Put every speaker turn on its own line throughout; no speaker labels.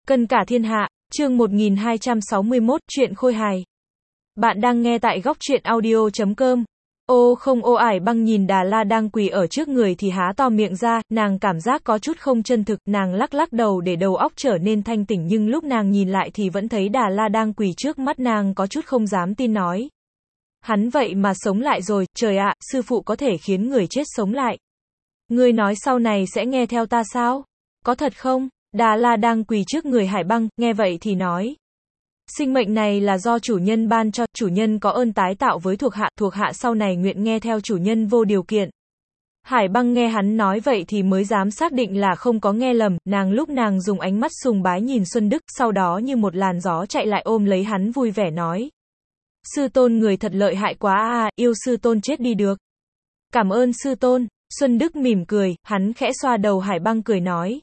Cân cả thiên hạ, chương 1261, truyện khôi hài. Bạn đang nghe tại góc truyện audio.com. Ô không, ô ải băng nhìn Đà La đang quỳ ở trước người thì há to miệng ra, nàng cảm giác có chút không chân thực, nàng lắc lắc đầu để đầu óc trở nên thanh tỉnh, nhưng lúc nàng nhìn lại thì vẫn thấy Đà La đang quỳ trước mắt nàng, có chút không dám tin nói. Hắn vậy mà sống lại rồi, trời ạ, sư phụ có thể khiến người chết sống lại. Ngươi nói sau này sẽ nghe theo ta sao? Có thật không? Đà La đang quỳ trước người Hải Băng, nghe vậy thì nói. Sinh mệnh này là do chủ nhân ban cho, chủ nhân có ơn tái tạo với thuộc hạ sau này nguyện nghe theo chủ nhân vô điều kiện. Hải Băng nghe hắn nói vậy thì mới dám xác định là không có nghe lầm, nàng dùng ánh mắt sùng bái nhìn Xuân Đức, sau đó như một làn gió chạy lại ôm lấy hắn vui vẻ nói. Sư tôn người thật lợi hại quá à, yêu sư tôn chết đi được. Cảm ơn sư tôn. Xuân Đức mỉm cười, hắn khẽ xoa đầu Hải Băng cười nói.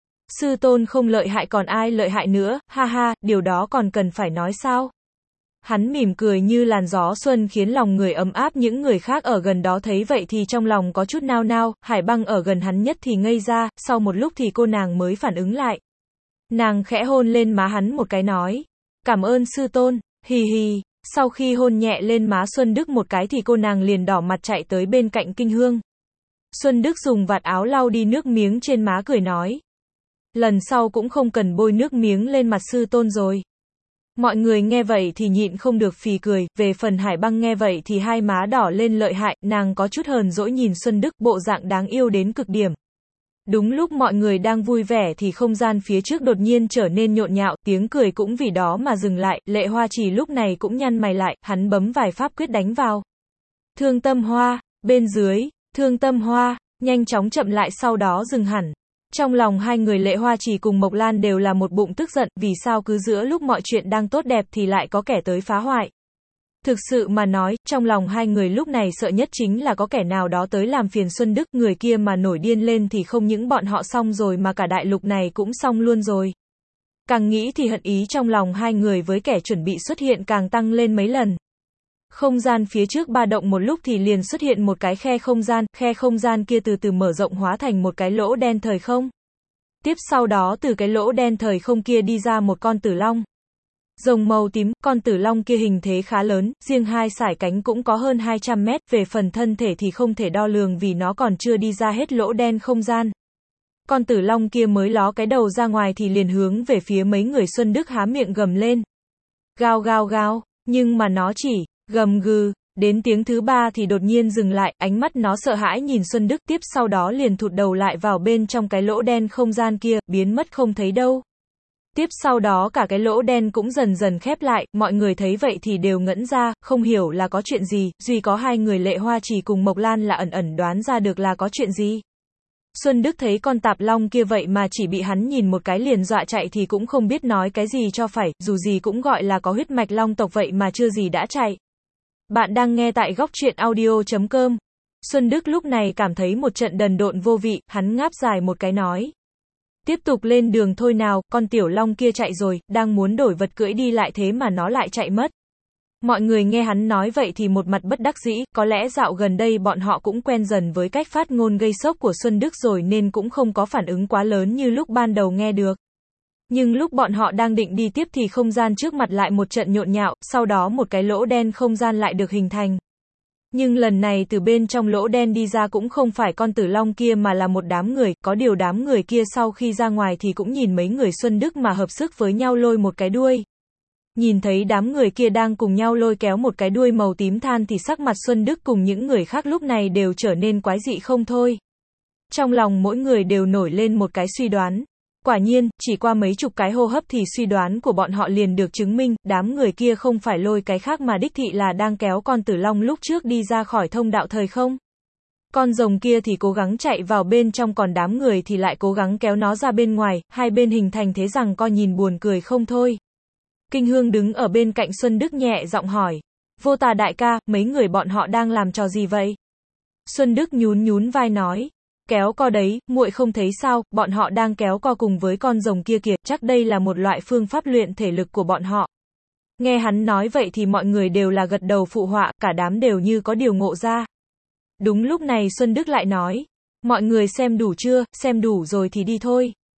Sư tôn không lợi hại còn ai lợi hại nữa, ha ha, điều đó còn cần phải nói sao? Hắn mỉm cười như làn gió xuân khiến lòng người ấm áp, những người khác ở gần đó thấy vậy thì trong lòng có chút nao nao, Hải Băng ở gần hắn nhất thì ngây ra, sau một lúc thì cô nàng mới phản ứng lại. Nàng khẽ hôn lên má hắn một cái nói. Cảm ơn sư tôn, hì hì. Sau khi hôn nhẹ lên má Xuân Đức một cái thì cô nàng liền đỏ mặt chạy tới bên cạnh Kinh Hương. Xuân Đức dùng vạt áo lau đi nước miếng trên má cười nói. Lần sau cũng không cần bôi nước miếng lên mặt sư tôn rồi. Mọi người nghe vậy thì nhịn không được phì cười, về phần Hải Băng nghe vậy thì hai má đỏ lên lợi hại, nàng có chút hờn dỗi nhìn Xuân Đức, bộ dạng đáng yêu đến cực điểm. Đúng lúc mọi người đang vui vẻ thì không gian phía trước đột nhiên trở nên nhộn nhạo, tiếng cười cũng vì đó mà dừng lại, Lệ Hoa Chỉ lúc này cũng nhăn mày lại, hắn bấm vài pháp quyết đánh vào. Thương Tâm Hoa, bên dưới, Thương Tâm Hoa, nhanh chóng chậm lại sau đó dừng hẳn. Trong lòng hai người Lệ Hoa Chỉ cùng Mộc Lan đều là một bụng tức giận, vì sao cứ giữa lúc mọi chuyện đang tốt đẹp thì lại có kẻ tới phá hoại. Thực sự mà nói, trong lòng hai người lúc này sợ nhất chính là có kẻ nào đó tới làm phiền Xuân Đức, người kia mà nổi điên lên thì không những bọn họ xong rồi mà cả đại lục này cũng xong luôn rồi. Càng nghĩ thì hận ý trong lòng hai người với kẻ chuẩn bị xuất hiện càng tăng lên mấy lần. Không gian phía trước ba động một lúc thì liền xuất hiện một cái khe không gian kia từ từ mở rộng hóa thành một cái lỗ đen thời không. Tiếp sau đó từ cái lỗ đen thời không kia đi ra một con tử long. Rồng màu tím, con tử long kia hình thế khá lớn, riêng hai sải cánh cũng có hơn 200 mét, về phần thân thể thì không thể đo lường vì nó còn chưa đi ra hết lỗ đen không gian. Con tử long kia mới ló cái đầu ra ngoài thì liền hướng về phía mấy người Xuân Đức há miệng gầm lên. Gào gào gào, nhưng mà nó chỉ gầm gừ, đến tiếng thứ ba thì đột nhiên dừng lại, ánh mắt nó sợ hãi nhìn Xuân Đức, tiếp sau đó liền thụt đầu lại vào bên trong cái lỗ đen không gian kia, biến mất không thấy đâu. Tiếp sau đó cả cái lỗ đen cũng dần dần khép lại, mọi người thấy vậy thì đều ngẩn ra, không hiểu là có chuyện gì, duy có hai người Lệ Hoa Chỉ cùng Mộc Lan là ẩn ẩn đoán ra được là có chuyện gì. Xuân Đức thấy con tạp long kia vậy mà chỉ bị hắn nhìn một cái liền dọa chạy thì cũng không biết nói cái gì cho phải, dù gì cũng gọi là có huyết mạch long tộc vậy mà chưa gì đã chạy. Bạn đang nghe tại góc truyện audio.com. Xuân Đức lúc này cảm thấy một trận đần độn vô vị, hắn ngáp dài một cái nói. Tiếp tục lên đường thôi nào, con tiểu long kia chạy rồi, đang muốn đổi vật cưỡi đi lại thế mà nó lại chạy mất. Mọi người nghe hắn nói vậy thì một mặt bất đắc dĩ, có lẽ dạo gần đây bọn họ cũng quen dần với cách phát ngôn gây sốc của Xuân Đức rồi nên cũng không có phản ứng quá lớn như lúc ban đầu nghe được. Nhưng lúc bọn họ đang định đi tiếp thì không gian trước mặt lại một trận nhộn nhạo, sau đó một cái lỗ đen không gian lại được hình thành. Nhưng lần này từ bên trong lỗ đen đi ra cũng không phải con tử long kia mà là một đám người, có điều đám người kia sau khi ra ngoài thì cũng nhìn mấy người Xuân Đức mà hợp sức với nhau lôi một cái đuôi. Nhìn thấy đám người kia đang cùng nhau lôi kéo một cái đuôi màu tím than thì sắc mặt Xuân Đức cùng những người khác lúc này đều trở nên quái dị không thôi. Trong lòng mỗi người đều nổi lên một cái suy đoán. Quả nhiên, chỉ qua mấy chục cái hô hấp thì suy đoán của bọn họ liền được chứng minh, đám người kia không phải lôi cái khác mà đích thị là đang kéo con tử long lúc trước đi ra khỏi thông đạo thời không. Con rồng kia thì cố gắng chạy vào bên trong còn đám người thì lại cố gắng kéo nó ra bên ngoài, hai bên hình thành thế rằng coi nhìn buồn cười không thôi. Kinh Hương đứng ở bên cạnh Xuân Đức nhẹ giọng hỏi. Vô Tà đại ca, mấy người bọn họ đang làm trò gì vậy? Xuân Đức nhún vai nói. Kéo co đấy, muội không thấy sao, bọn họ đang kéo co cùng với con rồng kia kìa, chắc đây là một loại phương pháp luyện thể lực của bọn họ. Nghe hắn nói vậy thì mọi người đều là gật đầu phụ họa, cả đám đều như có điều ngộ ra. Đúng lúc này Xuân Đức lại nói, mọi người xem đủ chưa, xem đủ rồi thì đi thôi.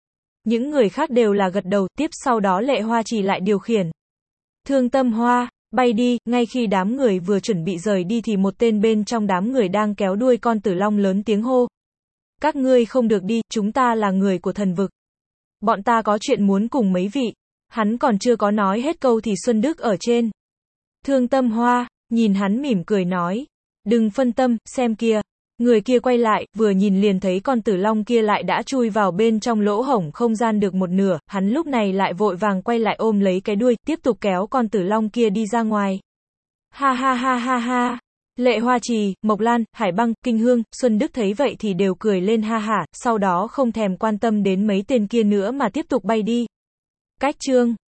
Những người khác đều là gật đầu, tiếp sau đó Lệ Hoa Trì lại điều khiển. Thương Tâm Hoa, bay đi, ngay khi đám người vừa chuẩn bị rời đi thì một tên bên trong đám người đang kéo đuôi con tử long lớn tiếng hô. Các ngươi không được đi, chúng ta là người của thần vực. Bọn ta có chuyện muốn cùng mấy vị. Hắn còn chưa có nói hết câu thì Xuân Đức ở trên. Thương Tâm Hoa, nhìn hắn mỉm cười nói. Đừng phân tâm, xem kia. Người kia quay lại, vừa nhìn liền thấy con tử long kia lại đã chui vào bên trong lỗ hổng không gian được một nửa, hắn lúc này lại vội vàng quay lại ôm lấy cái đuôi, tiếp tục kéo con tử long kia đi ra ngoài. Ha ha ha ha ha. Lệ Hoa Trì, Mộc Lan, Hải Băng, Kinh Hương, Xuân Đức thấy vậy thì đều cười lên ha hả, sau đó không thèm quan tâm đến mấy tên kia nữa mà tiếp tục bay đi. Cách chương